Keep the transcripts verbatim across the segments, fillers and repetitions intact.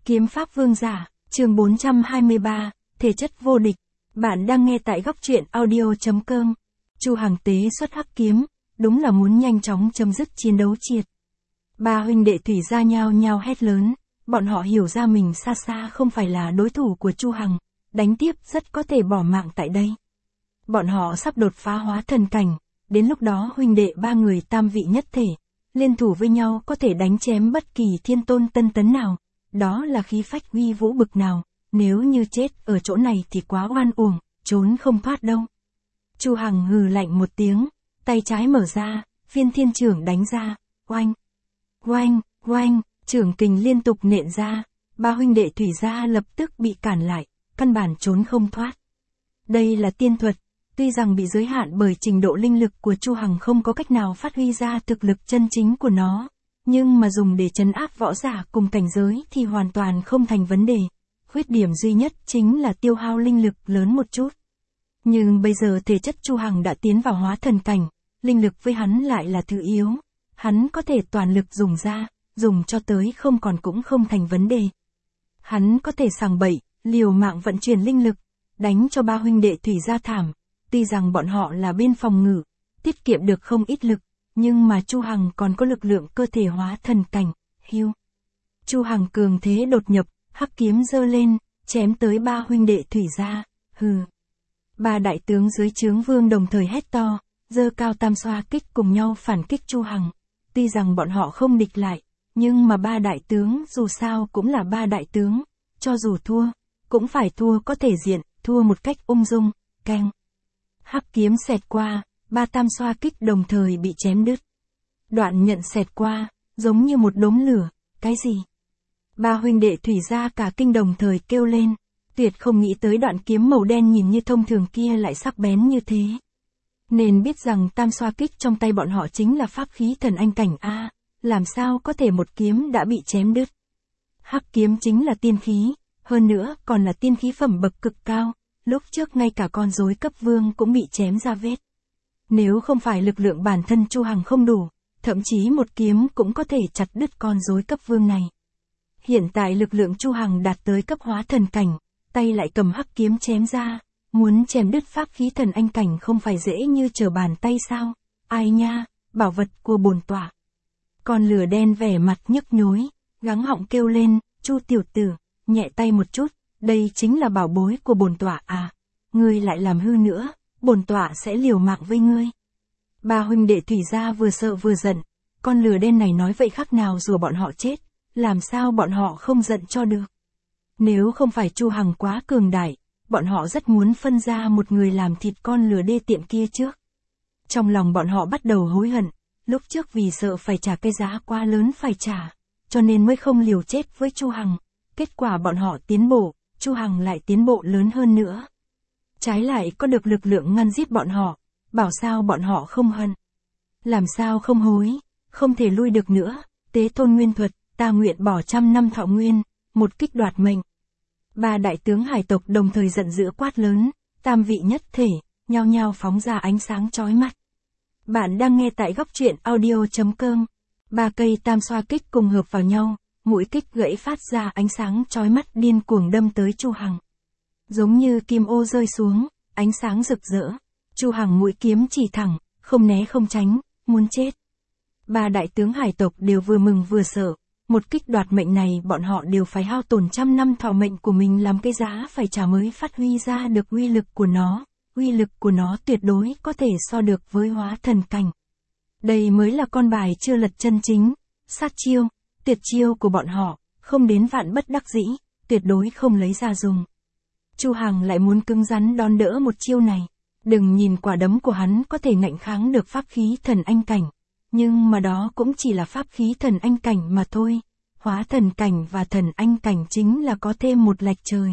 Kiếm pháp vương giả, chương bốn trăm hai mươi ba, thể chất vô địch. Bạn đang nghe tại góc truyện audio chấm com. Chu Hằng tế xuất hắc kiếm, đúng là muốn nhanh chóng chấm dứt chiến đấu triệt. Ba huynh đệ Thủy Gia nhao nhao hét lớn, bọn họ hiểu ra mình xa xa không phải là đối thủ của Chu Hằng, đánh tiếp rất có thể bỏ mạng tại đây. Bọn họ sắp đột phá hóa thần cảnh, đến lúc đó huynh đệ ba người tam vị nhất thể, liên thủ với nhau có thể đánh chém bất kỳ thiên tôn tân tấn nào, đó là khí phách uy vũ bực nào, nếu như chết ở chỗ này thì quá oan uổng, trốn không thoát đâu. Chu Hằng hừ lạnh một tiếng, tay trái mở ra, phiên thiên trưởng đánh ra, oanh, oanh, oanh, trưởng kình liên tục nện ra, ba huynh đệ Thủy Gia lập tức bị cản lại, căn bản trốn không thoát. Đây là tiên thuật, tuy rằng bị giới hạn bởi trình độ linh lực của Chu Hằng không có cách nào phát huy ra thực lực chân chính của nó, nhưng mà dùng để trấn áp võ giả cùng cảnh giới thì hoàn toàn không thành vấn đề. Khuyết điểm duy nhất chính là tiêu hao linh lực lớn một chút. Nhưng bây giờ thể chất Chu Hằng đã tiến vào hóa thần cảnh, linh lực với hắn lại là thứ yếu. Hắn có thể toàn lực dùng ra, dùng cho tới không còn cũng không thành vấn đề. Hắn có thể sằng bậy, liều mạng vận chuyển linh lực, đánh cho ba huynh đệ Thủy Gia thảm. Tuy rằng bọn họ là bên phòng ngự, tiết kiệm được không ít lực, nhưng mà Chu Hằng còn có lực lượng cơ thể hóa thần cảnh, hiu. Chu Hằng cường thế đột nhập, hắc kiếm giơ lên, chém tới ba huynh đệ Thủy Gia, hừ. Ba đại tướng dưới trướng vương đồng thời hét to, giơ cao tam xoa kích cùng nhau phản kích Chu Hằng. Tuy rằng bọn họ không địch lại, nhưng mà ba đại tướng dù sao cũng là ba đại tướng, cho dù thua, cũng phải thua có thể diện, thua một cách ung dung, keng. Hắc kiếm xẹt qua, ba tam xoa kích đồng thời bị chém đứt. Đoạn nhận xẹt qua, giống như một đốm lửa, cái gì? Ba huynh đệ Thủy Gia cả kinh đồng thời kêu lên, tuyệt không nghĩ tới đoạn kiếm màu đen nhìn như thông thường kia lại sắc bén như thế. Nên biết rằng tam xoa kích trong tay bọn họ chính là pháp khí thần anh cảnh A, làm sao có thể một kiếm đã bị chém đứt. Hắc kiếm chính là tiên khí, hơn nữa còn là tiên khí phẩm bậc cực cao, lúc trước ngay cả con rối cấp vương cũng bị chém ra vết. Nếu không phải lực lượng bản thân Chu Hằng không đủ, thậm chí một kiếm cũng có thể chặt đứt con rối cấp vương này. Hiện tại lực lượng Chu Hằng đạt tới cấp hóa thần cảnh, tay lại cầm hắc kiếm chém ra, muốn chém đứt pháp khí thần anh cảnh không phải dễ như trở bàn tay sao? Ai nha, bảo vật của bổn tọa. Con lửa đen vẻ mặt nhức nhối, gắng họng kêu lên, Chu tiểu tử, nhẹ tay một chút, đây chính là bảo bối của bổn tọa à? Ngươi lại làm hư nữa, bổn tọa sẽ liều mạng với ngươi. Ba huynh đệ Thủy Gia vừa sợ vừa giận, con lửa đen này nói vậy khác nào rùa bọn họ chết, làm sao bọn họ không giận cho được. Nếu không phải Chu Hằng quá cường đại, bọn họ rất muốn phân ra một người làm thịt con lửa đê tiện kia trước. Trong lòng bọn họ bắt đầu hối hận, lúc trước vì sợ phải trả cái giá quá lớn phải trả, cho nên mới không liều chết với Chu Hằng. Kết quả bọn họ tiến bộ, Chu Hằng lại tiến bộ lớn hơn nữa. Trái lại có được lực lượng ngăn giết bọn họ, bảo sao bọn họ không hận. Làm sao không hối, không thể lui được nữa, tế thôn nguyên thuật, ta nguyện bỏ trăm năm thọ nguyên, một kích đoạt mệnh. Ba đại tướng hải tộc đồng thời giận dữ quát lớn, tam vị nhất thể, nhao nhao phóng ra ánh sáng chói mắt. Bạn đang nghe tại góc truyện audio chấm com. Ba cây tam xoa kích cùng hợp vào nhau, mũi kích gãy phát ra ánh sáng chói mắt điên cuồng đâm tới Chu Hằng. Giống như kim ô rơi xuống, ánh sáng rực rỡ. Chu Hằng mũi kiếm chỉ thẳng, không né không tránh, muốn chết. Ba đại tướng hải tộc đều vừa mừng vừa sợ. Một kích đoạt mệnh này bọn họ đều phải hao tổn trăm năm thọ mệnh của mình làm cái giá phải trả mới phát huy ra được uy lực của nó. Uy lực của nó tuyệt đối có thể so được với hóa thần cảnh. Đây mới là con bài chưa lật chân chính. Sát chiêu, tuyệt chiêu của bọn họ, không đến vạn bất đắc dĩ, tuyệt đối không lấy ra dùng. Chu Hằng lại muốn cứng rắn đón đỡ một chiêu này. Đừng nhìn quả đấm của hắn có thể ngạnh kháng được pháp khí thần anh cảnh. Nhưng mà đó cũng chỉ là pháp khí thần anh cảnh mà thôi. Hóa thần cảnh và thần anh cảnh chính là có thêm một lệch trời.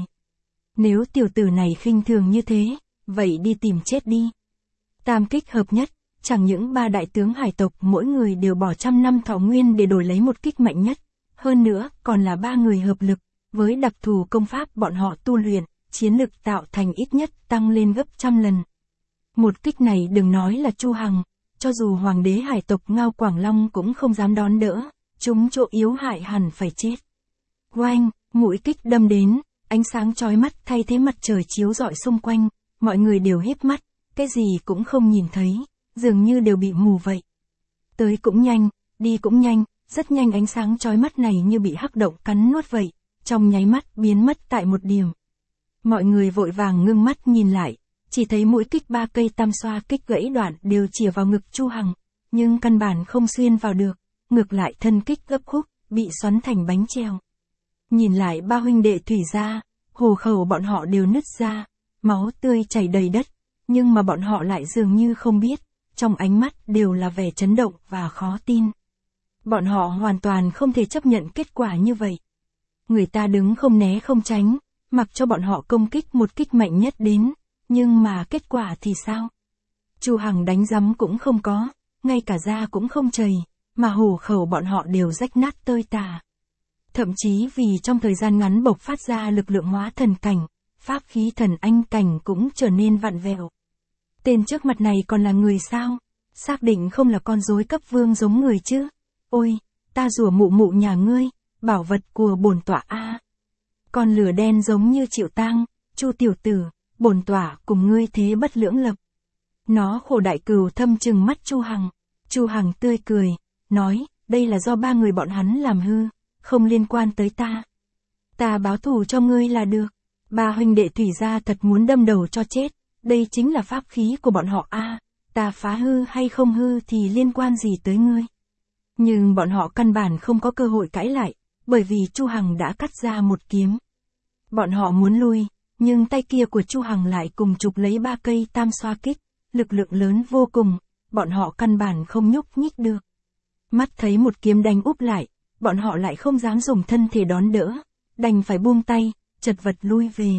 Nếu tiểu tử này khinh thường như thế, vậy đi tìm chết đi. Tam kích hợp nhất, chẳng những ba đại tướng hải tộc mỗi người đều bỏ trăm năm thọ nguyên để đổi lấy một kích mạnh nhất. Hơn nữa, còn là ba người hợp lực, với đặc thù công pháp bọn họ tu luyện, chiến lực tạo thành ít nhất tăng lên gấp trăm lần. Một kích này đừng nói là Chu Hằng, cho dù hoàng đế hải tộc Ngao Quảng Long cũng không dám đón đỡ, chúng chỗ yếu hại hẳn phải chết. Oanh, Mũi kích đâm đến, ánh sáng chói mắt thay thế mặt trời chiếu rọi xung quanh, mọi người đều híp mắt, cái gì cũng không nhìn thấy, dường như đều bị mù vậy. Tới cũng nhanh, đi cũng nhanh, rất nhanh ánh sáng chói mắt này như bị hắc động cắn nuốt vậy, trong nháy mắt biến mất tại một điểm. Mọi người vội vàng ngưng mắt nhìn lại, chỉ thấy mũi kích ba cây tam xoa kích gãy đoạn đều chĩa vào ngực Chu Hằng, nhưng căn bản không xuyên vào được, ngược lại thân kích gấp khúc, bị xoắn thành bánh treo. Nhìn lại ba huynh đệ Thủy gia, hồ khẩu bọn họ đều nứt ra, máu tươi chảy đầy đất, nhưng mà bọn họ lại dường như không biết, trong ánh mắt đều là vẻ chấn động và khó tin. Bọn họ hoàn toàn không thể chấp nhận kết quả như vậy. Người ta đứng không né không tránh, mặc cho bọn họ công kích một kích mạnh nhất đến, nhưng mà kết quả thì sao? Chu Hằng đánh rắm cũng không có, ngay cả da cũng không chảy, mà hổ khẩu bọn họ đều rách nát tơi tả. Thậm chí vì trong thời gian ngắn bộc phát ra lực lượng hóa thần cảnh, pháp khí thần anh cảnh cũng trở nên vặn vẹo. Tên trước mặt này còn là người sao? Xác định không là con rối cấp vương giống người chứ? Ôi, ta rủa mụ mụ nhà ngươi, bảo vật của bổn tọa a. Con lửa đen giống như chịu tang, Chu tiểu tử, bổn tọa cùng ngươi thế bất lưỡng lập. Nó khổ đại cừu thâm trừng mắt Chu Hằng. Chu Hằng tươi cười, nói, đây là do ba người bọn hắn làm hư, không liên quan tới ta. Ta báo thù cho ngươi là được. Ba huynh đệ Thủy gia thật muốn đâm đầu cho chết, đây chính là pháp khí của bọn họ a, ta phá hư hay không hư thì liên quan gì tới ngươi. Nhưng bọn họ căn bản không có cơ hội cãi lại, bởi vì Chu Hằng đã cắt ra một kiếm. Bọn họ muốn lui, nhưng tay kia của Chu Hằng lại cùng chụp lấy ba cây tam xoa kích, lực lượng lớn vô cùng, bọn họ căn bản không nhúc nhích được. Mắt thấy một kiếm đánh úp lại, bọn họ lại không dám dùng thân thể đón đỡ, đành phải buông tay, chật vật lui về.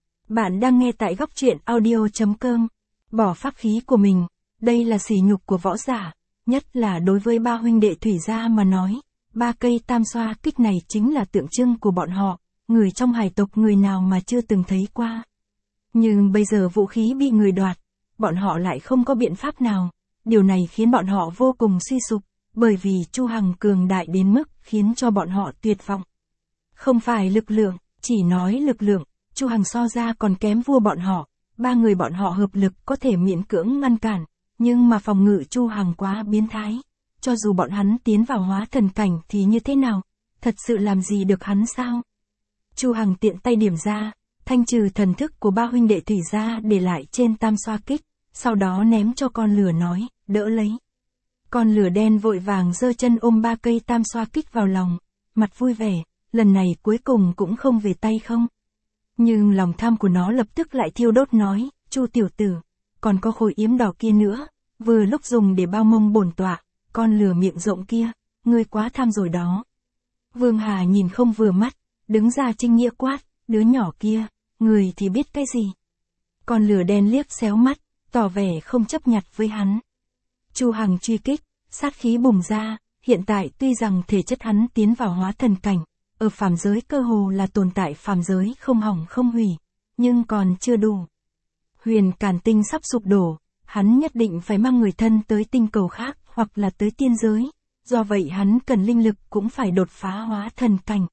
Bạn đang nghe tại góc truyện audio chấm com. Bỏ pháp khí của mình, đây là sỉ nhục của võ giả, nhất là đối với ba huynh đệ Thủy gia mà nói, ba cây tam xoa kích này chính là tượng trưng của bọn họ, người trong hải tộc người nào mà chưa từng thấy qua. Nhưng bây giờ vũ khí bị người đoạt, bọn họ lại không có biện pháp nào, điều này khiến bọn họ vô cùng suy sụp, bởi vì Chu Hằng cường đại đến mức khiến cho bọn họ tuyệt vọng. Không phải lực lượng, chỉ nói lực lượng, Chu Hằng so ra còn kém vua bọn họ, ba người bọn họ hợp lực có thể miễn cưỡng ngăn cản, nhưng mà phòng ngự Chu Hằng quá biến thái, cho dù bọn hắn tiến vào hóa thần cảnh thì như thế nào, thật sự làm gì được hắn sao? Chu Hằng tiện tay điểm ra, thanh trừ thần thức của ba huynh đệ Thủy gia để lại trên tam xoa kích, sau đó ném cho con lửa nói, đỡ lấy. Con lửa đen vội vàng giơ chân ôm ba cây tam xoa kích vào lòng, mặt vui vẻ, lần này cuối cùng cũng không về tay không. Nhưng lòng tham của nó lập tức lại thiêu đốt nói, Chu tiểu tử, còn có khối yếm đỏ kia nữa, vừa lúc dùng để bao mông bổn tọa, con lửa miệng rộng kia, ngươi quá tham rồi đó. Vương Hà nhìn không vừa mắt, đứng ra trinh nghĩa quát, đứa nhỏ kia, người thì biết cái gì. Con lửa đen liếc xéo mắt, tỏ vẻ không chấp nhặt với hắn. Chu Hằng truy kích, sát khí bùng ra, hiện tại tuy rằng thể chất hắn tiến vào hóa thần cảnh, ở phàm giới cơ hồ là tồn tại phàm giới không hỏng không hủy, nhưng còn chưa đủ. Huyền Càn Tinh sắp sụp đổ, hắn nhất định phải mang người thân tới tinh cầu khác hoặc là tới tiên giới, do vậy hắn cần linh lực cũng phải đột phá hóa thần cảnh.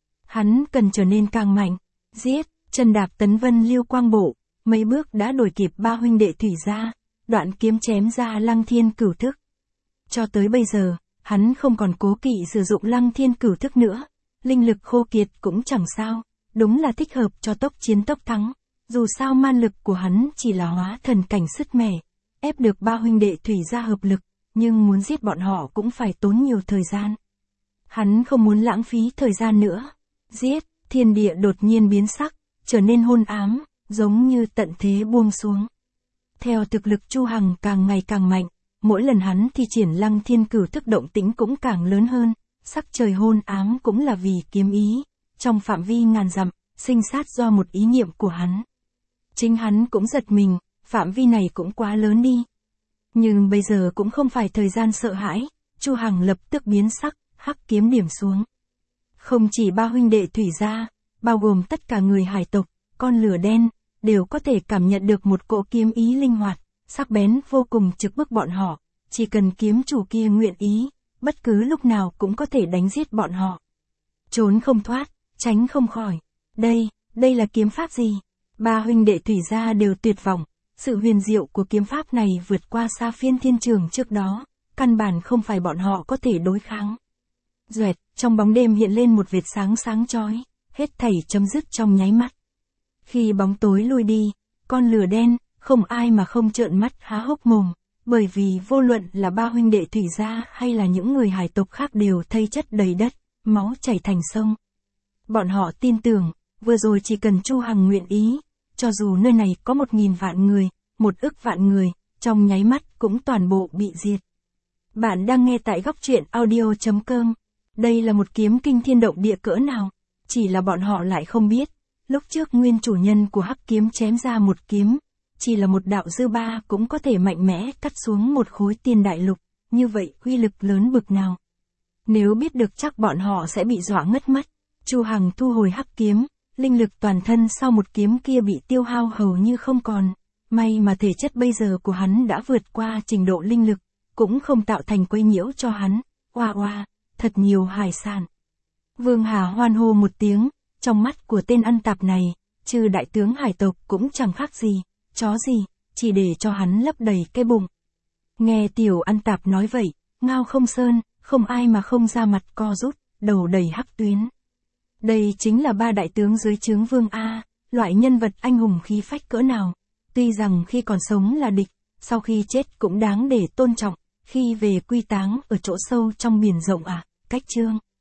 Hắn cần trở nên càng mạnh, giết, chân đạp tấn vân lưu quang bộ, mấy bước đã đuổi kịp ba huynh đệ Thủy gia, đoạn kiếm chém ra lăng thiên cửu thức. Cho tới bây giờ, hắn không còn cố kỵ sử dụng lăng thiên cửu thức nữa, linh lực khô kiệt cũng chẳng sao, đúng là thích hợp cho tốc chiến tốc thắng, dù sao man lực của hắn chỉ là hóa thần cảnh sứt mẻ, ép được ba huynh đệ Thủy gia hợp lực, nhưng muốn giết bọn họ cũng phải tốn nhiều thời gian. Hắn không muốn lãng phí thời gian nữa. Giết, thiên địa đột nhiên biến sắc, trở nên hôn ám, giống như tận thế buông xuống. Theo thực lực Chu Hằng càng ngày càng mạnh, mỗi lần hắn thi triển lăng thiên cửu thức động tĩnh cũng càng lớn hơn, sắc trời hôn ám cũng là vì kiếm ý, trong phạm vi ngàn dặm, sinh sát do một ý niệm của hắn. Chính hắn cũng giật mình, phạm vi này cũng quá lớn đi. Nhưng bây giờ cũng không phải thời gian sợ hãi, Chu Hằng lập tức biến sắc, hắc kiếm điểm xuống. Không chỉ ba huynh đệ Thủy gia, bao gồm tất cả người hải tộc, con lửa đen, đều có thể cảm nhận được một cỗ kiếm ý linh hoạt, sắc bén vô cùng trực bức bọn họ, chỉ cần kiếm chủ kia nguyện ý, bất cứ lúc nào cũng có thể đánh giết bọn họ. Trốn không thoát, tránh không khỏi. Đây, đây là kiếm pháp gì? Ba huynh đệ Thủy gia đều tuyệt vọng, sự huyền diệu của kiếm pháp này vượt qua xa phiên thiên trường trước đó, căn bản không phải bọn họ có thể đối kháng. Duệt, trong bóng đêm hiện lên một vệt sáng sáng chói, hết thảy chấm dứt trong nháy mắt. Khi bóng tối lui đi, con lửa đen, không ai mà không trợn mắt há hốc mồm, bởi vì vô luận là ba huynh đệ Thủy gia hay là những người hải tộc khác đều thây chất đầy đất, máu chảy thành sông. Bọn họ tin tưởng, vừa rồi chỉ cần Chu Hằng nguyện ý, cho dù nơi này có một nghìn vạn người, một ức vạn người, trong nháy mắt cũng toàn bộ bị diệt. Bạn đang nghe tại góc truyện audio chấm com. Đây là một kiếm kinh thiên động địa cỡ nào, chỉ là bọn họ lại không biết. Lúc trước nguyên chủ nhân của hắc kiếm chém ra một kiếm, chỉ là một đạo dư ba cũng có thể mạnh mẽ cắt xuống một khối tiên đại lục, như vậy uy lực lớn bực nào. Nếu biết được chắc bọn họ sẽ bị dọa ngất mất. Chu Hằng thu hồi hắc kiếm, linh lực toàn thân sau một kiếm kia bị tiêu hao hầu như không còn. May mà thể chất bây giờ của hắn đã vượt qua trình độ linh lực, cũng không tạo thành quấy nhiễu cho hắn. Oa oa, thật nhiều hải sản. Vương Hà hoan hô một tiếng, trong mắt của tên ăn tạp này, trừ đại tướng hải tộc cũng chẳng khác gì, chó gì, chỉ để cho hắn lấp đầy cái bụng. Nghe tiểu ăn tạp nói vậy, Ngao Không Sơn, không ai mà không ra mặt co rút, đầu đầy hắc tuyến. Đây chính là ba đại tướng dưới trướng Vương A, loại nhân vật anh hùng khí phách cỡ nào. Tuy rằng khi còn sống là địch, sau khi chết cũng đáng để tôn trọng, khi về quy táng ở chỗ sâu trong biển rộng à, cách chương.